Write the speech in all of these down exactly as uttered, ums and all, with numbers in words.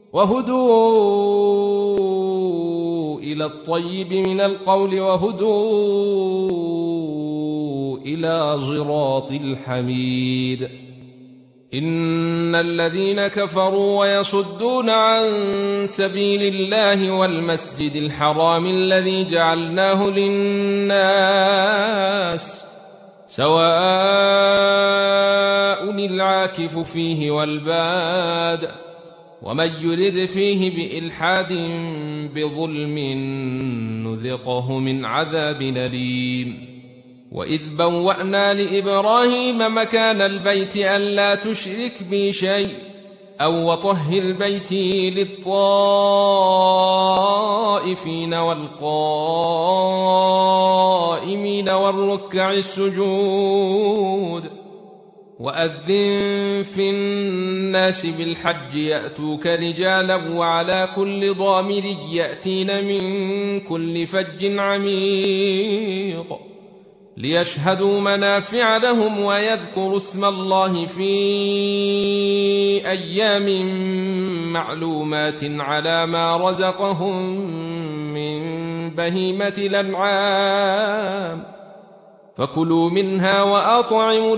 وهدوا إلى الطيب من القول وهدوا إلى صراط الحميد. إن الذين كفروا ويصدون عن سبيل الله والمسجد الحرام الذي جعلناه للناس سواء العاكف فيه والباد ومن يرد فيه بإلحاد بظلم نذقه من عذاب أليم. وإذ بوأنا لإبراهيم مكان البيت ألا تشرك بي شيء أو وطهر بيتي للطائفين والقائمين والركع السجود. وأذن في الناس بالحج يأتوك رجالا وعلى كل ضامر يأتين من كل فج عميق ليشهدوا منافع لهم ويذكروا اسم الله في أيام معلومات على ما رزقهم من بهيمة الأنعام فكلوا منها وأطعموا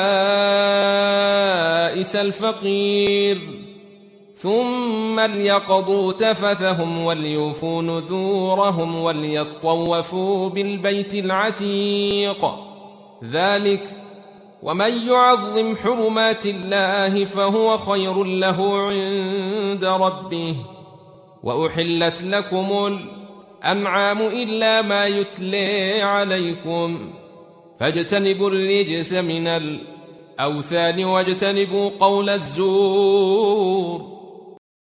البائس الفقير ثم ليقضوا تفثهم وليوفوا نذورهم وليطوفوا بالبيت العتيق. ذلك ومن يعظم حرمات الله فهو خير له عند ربه. وأحلت لكم الأنعام إلا ما يتلى عليكم فاجتنبوا الرجس من الأوثان واجتنبوا قول الزور